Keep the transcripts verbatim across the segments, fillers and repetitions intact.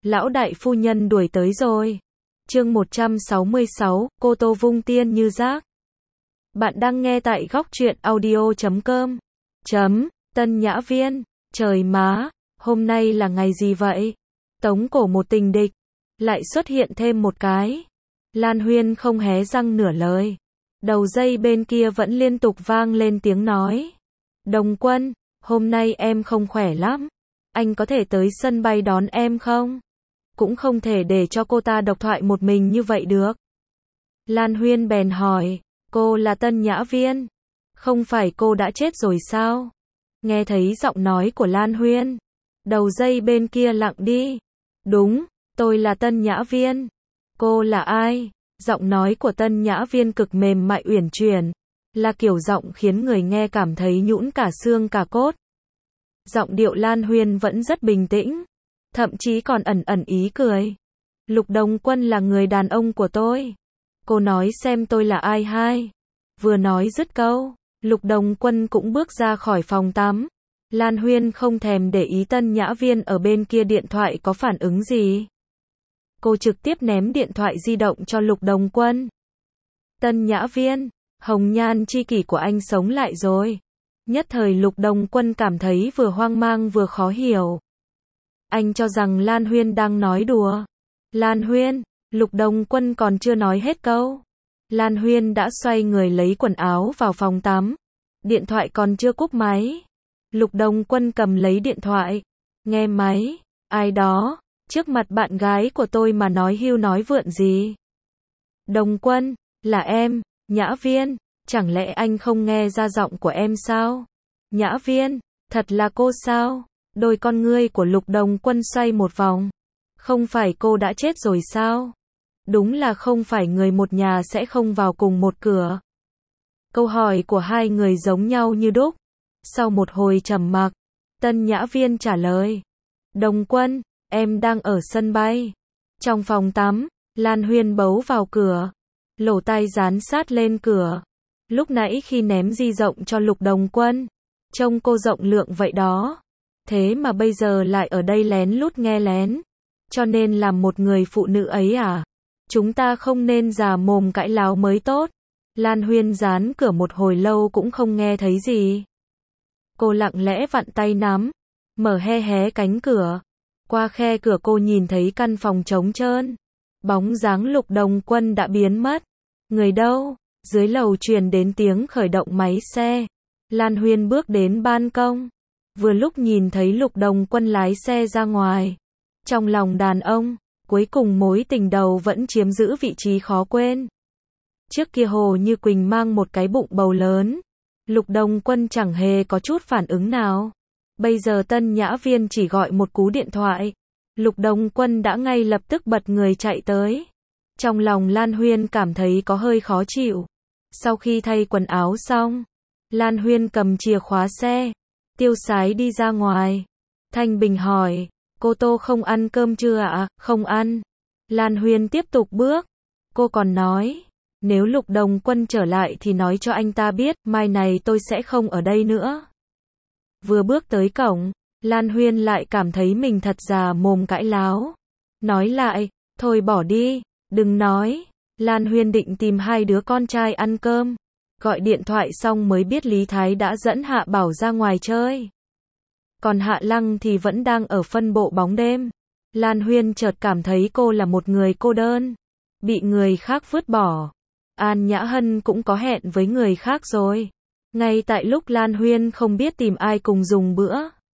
Lão đại phu nhân đuổi tới rồi. Chương một trăm sáu mươi sáu, cô Tô vung tiên như rác. Bạn đang nghe tại góc truyện audio chấm com. Chấm, Tân Nhã Viên. Trời má, hôm nay là ngày gì vậy? Tống cổ một tình địch. Lại xuất hiện thêm một cái. Lan Huyên không hé răng nửa lời. Đầu dây bên kia vẫn liên tục vang lên tiếng nói. Đồng Quân, hôm nay em không khỏe lắm. Anh có thể tới sân bay đón em không? Cũng không thể để cho cô ta độc thoại một mình như vậy được. Lan Huyên bèn hỏi, cô là Tân Nhã Viên. Không phải cô đã chết rồi sao? Nghe thấy giọng nói của Lan Huyên. Đầu dây bên kia lặng đi. Đúng, tôi là Tân Nhã Viên. Cô là ai? Giọng nói của Tân Nhã Viên cực mềm mại uyển chuyển. Là kiểu giọng khiến người nghe cảm thấy nhũn cả xương cả cốt. Giọng điệu Lan Huyên vẫn rất bình tĩnh. Thậm chí còn ẩn ẩn ý cười. Lục Đồng Quân là người đàn ông của tôi. Cô nói xem tôi là ai hai. Vừa nói dứt câu, Lục Đồng Quân cũng bước ra khỏi phòng tắm. Lan Huyên không thèm để ý Tân Nhã Viên ở bên kia điện thoại có phản ứng gì. Cô trực tiếp ném điện thoại di động cho Lục Đồng Quân. Tân Nhã Viên, hồng nhan tri kỷ của anh sống lại rồi. Nhất thời Lục Đồng Quân cảm thấy vừa hoang mang vừa khó hiểu. Anh cho rằng Lan Huyên đang nói đùa. Lan Huyên, Lục Đồng Quân còn chưa nói hết câu. Lan Huyên đã xoay người lấy quần áo vào phòng tắm. Điện thoại còn chưa cúp máy. Lục Đồng Quân cầm lấy điện thoại. Nghe máy, ai đó, trước mặt bạn gái của tôi mà nói hưu nói vượn gì. Đồng Quân, là em, Nhã Viên, chẳng lẽ anh không nghe ra giọng của em sao? Nhã Viên, thật là cô sao? Đôi con ngươi của Lục Đồng Quân xoay một vòng. Không phải cô đã chết rồi sao? Đúng là không phải người một nhà sẽ không vào cùng một cửa. Câu hỏi của hai người giống nhau như đúc. Sau một hồi trầm mặc, Tân Nhã Viên trả lời. Đồng Quân, em đang ở sân bay. Trong phòng tắm, Lan Huyên bấu vào cửa. Lỗ tai dán sát lên cửa. Lúc nãy khi ném di rộng cho Lục Đồng Quân, trông cô rộng lượng vậy đó. Thế mà bây giờ lại ở đây lén lút nghe lén. Cho nên làm một người phụ nữ ấy à? Chúng ta không nên già mồm cãi láo mới tốt. Lan Huyên dán cửa một hồi lâu cũng không nghe thấy gì. Cô lặng lẽ vặn tay nắm, mở hé hé cánh cửa. Qua khe cửa cô nhìn thấy căn phòng trống trơn. Bóng dáng Lục Đồng Quân đã biến mất. Người đâu? Dưới lầu truyền đến tiếng khởi động máy xe. Lan Huyên bước đến ban công. Vừa lúc nhìn thấy Lục Đồng Quân lái xe ra ngoài. Trong lòng đàn ông, cuối cùng mối tình đầu vẫn chiếm giữ vị trí khó quên. Trước kia Hồ Như Quỳnh mang một cái bụng bầu lớn. Lục Đồng Quân chẳng hề có chút phản ứng nào. Bây giờ Tân Nhã Viên chỉ gọi một cú điện thoại. Lục Đồng Quân đã ngay lập tức bật người chạy tới. Trong lòng Lan Huyên cảm thấy có hơi khó chịu. Sau khi thay quần áo xong, Lan Huyên cầm chìa khóa xe, tiêu sái đi ra ngoài. Thanh Bình hỏi, cô Tô không ăn cơm chưa ạ? Không ăn. Lan Huyên tiếp tục bước. Cô còn nói, nếu Lục Đồng Quân trở lại thì nói cho anh ta biết, mai này tôi sẽ không ở đây nữa. Vừa bước tới cổng, Lan Huyên lại cảm thấy mình thật già mồm cãi láo. Nói lại, thôi bỏ đi, đừng nói. Lan Huyên định tìm hai đứa con trai ăn cơm. Gọi điện thoại xong mới biết Lý Thái đã dẫn Hạ Bảo ra ngoài chơi. Còn Hạ Lăng thì vẫn đang ở phân bộ bóng đêm. Lan Huyên chợt cảm thấy cô là một người cô đơn. Bị người khác vứt bỏ. An Nhã Hân cũng có hẹn với người khác rồi. Ngay tại lúc Lan Huyên không biết tìm ai cùng dùng bữa.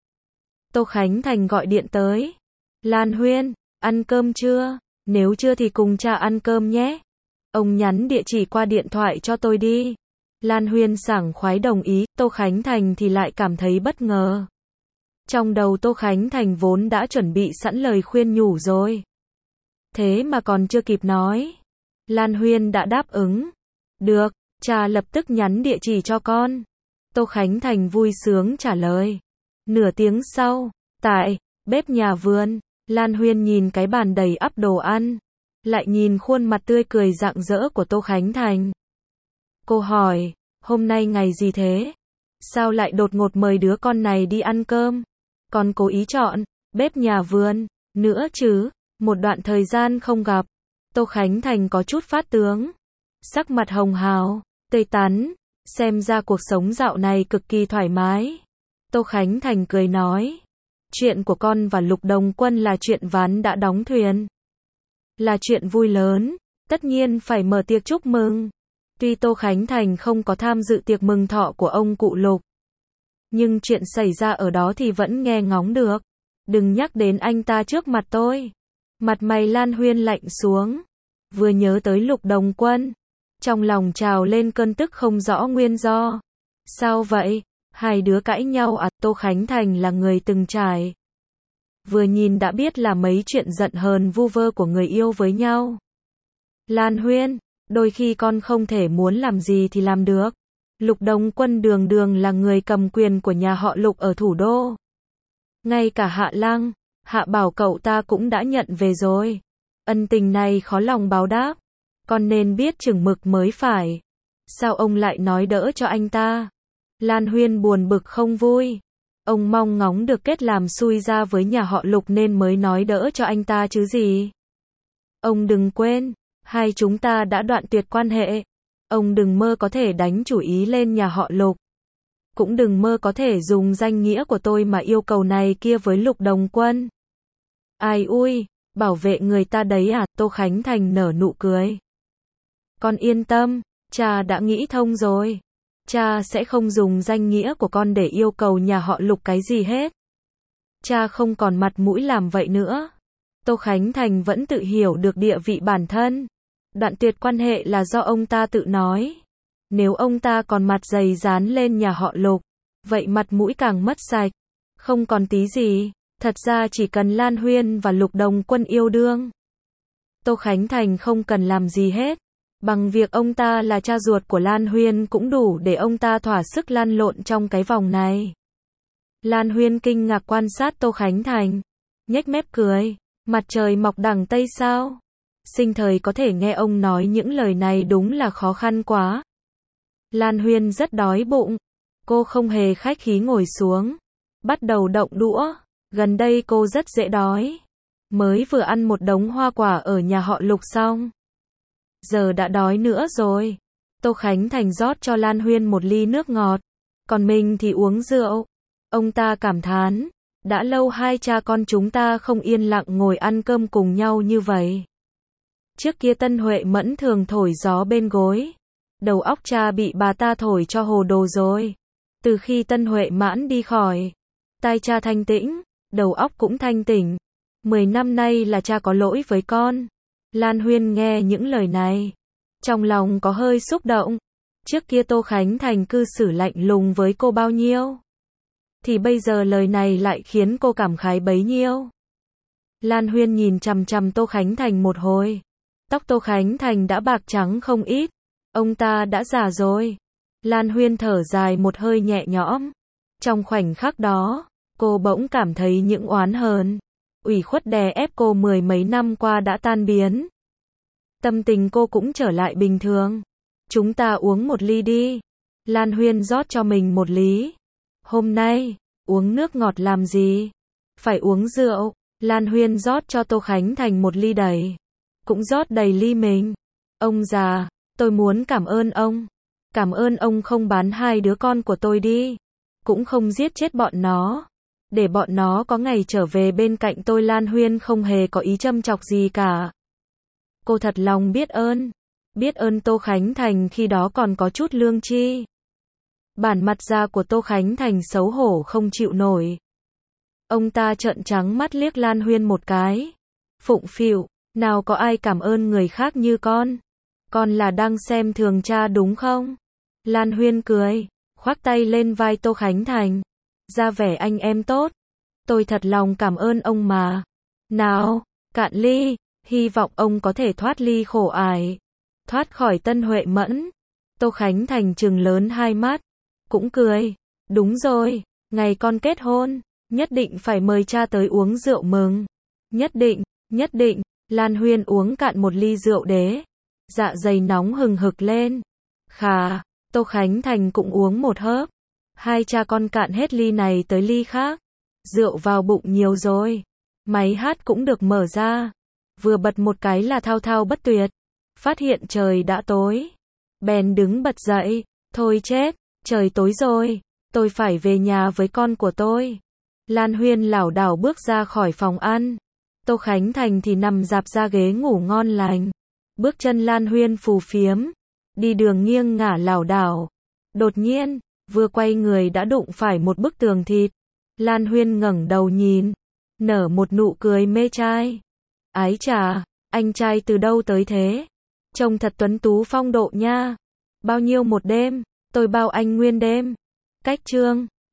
Tô Khánh Thành gọi điện tới. Lan Huyên, ăn cơm chưa? Nếu chưa thì cùng cha ăn cơm nhé. Ông nhắn địa chỉ qua điện thoại cho tôi đi. Lan Huyên sảng khoái đồng ý, Tô Khánh Thành thì lại cảm thấy bất ngờ. Trong đầu Tô Khánh Thành vốn đã chuẩn bị sẵn lời khuyên nhủ rồi. Thế mà còn chưa kịp nói. Lan Huyên đã đáp ứng. Được, cha lập tức nhắn địa chỉ cho con. Tô Khánh Thành vui sướng trả lời. Nửa tiếng sau, tại bếp nhà vườn, Lan Huyên nhìn cái bàn đầy ắp đồ ăn. Lại nhìn khuôn mặt tươi cười rạng rỡ của Tô Khánh Thành. Cô hỏi, hôm nay ngày gì thế? Sao lại đột ngột mời đứa con này đi ăn cơm? Còn cố ý chọn bếp nhà vườn nữa chứ? Một đoạn thời gian không gặp, Tô Khánh Thành có chút phát tướng. Sắc mặt hồng hào, tươi tắn, xem ra cuộc sống dạo này cực kỳ thoải mái. Tô Khánh Thành cười nói, chuyện của con và Lục Đồng Quân là chuyện ván đã đóng thuyền. Là chuyện vui lớn, tất nhiên phải mở tiệc chúc mừng. Tuy Tô Khánh Thành không có tham dự tiệc mừng thọ của ông cụ Lục, nhưng chuyện xảy ra ở đó thì vẫn nghe ngóng được. Đừng nhắc đến anh ta trước mặt tôi. Mặt mày Lan Huyên lạnh xuống. Vừa nhớ tới Lục Đồng Quân, trong lòng trào lên cơn tức không rõ nguyên do. Sao vậy? Hai đứa cãi nhau à? Tô Khánh Thành là người từng trải. Vừa nhìn đã biết là mấy chuyện giận hờn vu vơ của người yêu với nhau. Lan Huyên, đôi khi con không thể muốn làm gì thì làm được. Lục Đồng Quân đường đường là người cầm quyền của nhà họ Lục ở thủ đô. Ngay cả Hạ Lăng, Hạ Bảo cậu ta cũng đã nhận về rồi. Ân tình này khó lòng báo đáp. Con nên biết chừng mực mới phải. Sao ông lại nói đỡ cho anh ta? Lan Huyên buồn bực không vui. Ông mong ngóng được kết làm xui ra với nhà họ Lục nên mới nói đỡ cho anh ta chứ gì. Ông đừng quên, hai chúng ta đã đoạn tuyệt quan hệ. Ông đừng mơ có thể đánh chủ ý lên nhà họ Lục. Cũng đừng mơ có thể dùng danh nghĩa của tôi mà yêu cầu này kia với Lục Đồng Quân. Ai ui, bảo vệ người ta đấy à? Tô Khánh Thành nở nụ cười. Con yên tâm, cha đã nghĩ thông rồi. Cha sẽ không dùng danh nghĩa của con để yêu cầu nhà họ Lục cái gì hết. Cha không còn mặt mũi làm vậy nữa. Tô Khánh Thành vẫn tự hiểu được địa vị bản thân. Đoạn tuyệt quan hệ là do ông ta tự nói. Nếu ông ta còn mặt dày dán lên nhà họ Lục, vậy mặt mũi càng mất sạch. Không còn tí gì. Thật ra chỉ cần Lan Huyên và Lục Đồng Quân yêu đương, Tô Khánh Thành không cần làm gì hết. Bằng việc ông ta là cha ruột của Lan Huyên cũng đủ để ông ta thỏa sức lăn lộn trong cái vòng này. Lan Huyên kinh ngạc quan sát Tô Khánh Thành, nhếch mép cười, mặt trời mọc đằng Tây sao? Sinh thời có thể nghe ông nói những lời này đúng là khó khăn quá. Lan Huyên rất đói bụng, cô không hề khách khí ngồi xuống, bắt đầu động đũa, gần đây cô rất dễ đói. Mới vừa ăn một đống hoa quả ở nhà họ Lục xong. Giờ đã đói nữa rồi. Tô Khánh Thành rót cho Lan Huyên một ly nước ngọt, còn mình thì uống rượu. Ông ta cảm thán, đã lâu hai cha con chúng ta không yên lặng ngồi ăn cơm cùng nhau như vậy. Trước kia Tân Huệ Mẫn thường thổi gió bên gối. Đầu óc cha bị bà ta thổi cho hồ đồ rồi. Từ khi Tân Huệ Mãn đi khỏi, tai cha thanh tĩnh, đầu óc cũng thanh tỉnh. Mười năm nay là cha có lỗi với con. Lan Huyên nghe những lời này, trong lòng có hơi xúc động. Trước kia Tô Khánh Thành cư xử lạnh lùng với cô bao nhiêu, thì bây giờ lời này lại khiến cô cảm khái bấy nhiêu. Lan Huyên nhìn chằm chằm Tô Khánh Thành một hồi. Tóc Tô Khánh Thành đã bạc trắng không ít. Ông ta đã già rồi. Lan Huyên thở dài một hơi nhẹ nhõm. Trong khoảnh khắc đó, cô bỗng cảm thấy những oán hờn, ủy khuất đè ép cô mười mấy năm qua đã tan biến. Tâm tình cô cũng trở lại bình thường. Chúng ta uống một ly đi. Lan Huyên rót cho mình một ly. Hôm nay, uống nước ngọt làm gì? Phải uống rượu. Lan Huyên rót cho Tô Khánh Thành một ly đầy. Cũng rót đầy ly mình. Ông già, tôi muốn cảm ơn ông. Cảm ơn ông không bán hai đứa con của tôi đi. Cũng không giết chết bọn nó. Để bọn nó có ngày trở về bên cạnh tôi. Lan Huyên không hề có ý châm chọc gì cả. Cô thật lòng biết ơn. Biết ơn Tô Khánh Thành khi đó còn có chút lương tri. Bản mặt già của Tô Khánh Thành xấu hổ không chịu nổi. Ông ta trợn trắng mắt liếc Lan Huyên một cái. Phụng phịu, nào có ai cảm ơn người khác như con. Con là đang xem thường cha đúng không? Lan Huyên cười, khoác tay lên vai Tô Khánh Thành. Ra vẻ anh em tốt. Tôi thật lòng cảm ơn ông mà. Nào, cạn ly, hy vọng ông có thể thoát ly khổ ải. Thoát khỏi Tân Huệ Mẫn. Tô Khánh Thành trừng lớn hai mắt. Cũng cười. Đúng rồi, ngày con kết hôn, nhất định phải mời cha tới uống rượu mừng. Nhất định, nhất định. Lan Huyên uống cạn một ly rượu đế. Dạ dày nóng hừng hực lên. Khà, Tô Khánh Thành cũng uống một hớp. Hai cha con cạn hết ly này tới ly khác. Rượu vào bụng nhiều rồi. Máy hát cũng được mở ra. vừa bật một cái là thao thao bất tuyệt. Phát hiện trời đã tối. Bèn đứng bật dậy. Thôi chết, trời tối rồi. Tôi phải về nhà với con của tôi. Lan Huyên lảo đảo bước ra khỏi phòng ăn. Tô Khánh Thành thì nằm rạp ra ghế ngủ ngon lành. Bước chân Lan Huyên phù phiếm. Đi đường nghiêng ngả lảo đảo. Đột nhiên, vừa quay người đã đụng phải một bức tường thịt. Lan Huyên ngẩng đầu nhìn. Nở một nụ cười mê trai. Ái chà, anh trai từ đâu tới thế? Trông thật tuấn tú phong độ nha. Bao nhiêu một đêm? Tôi bao anh nguyên đêm. Cách chương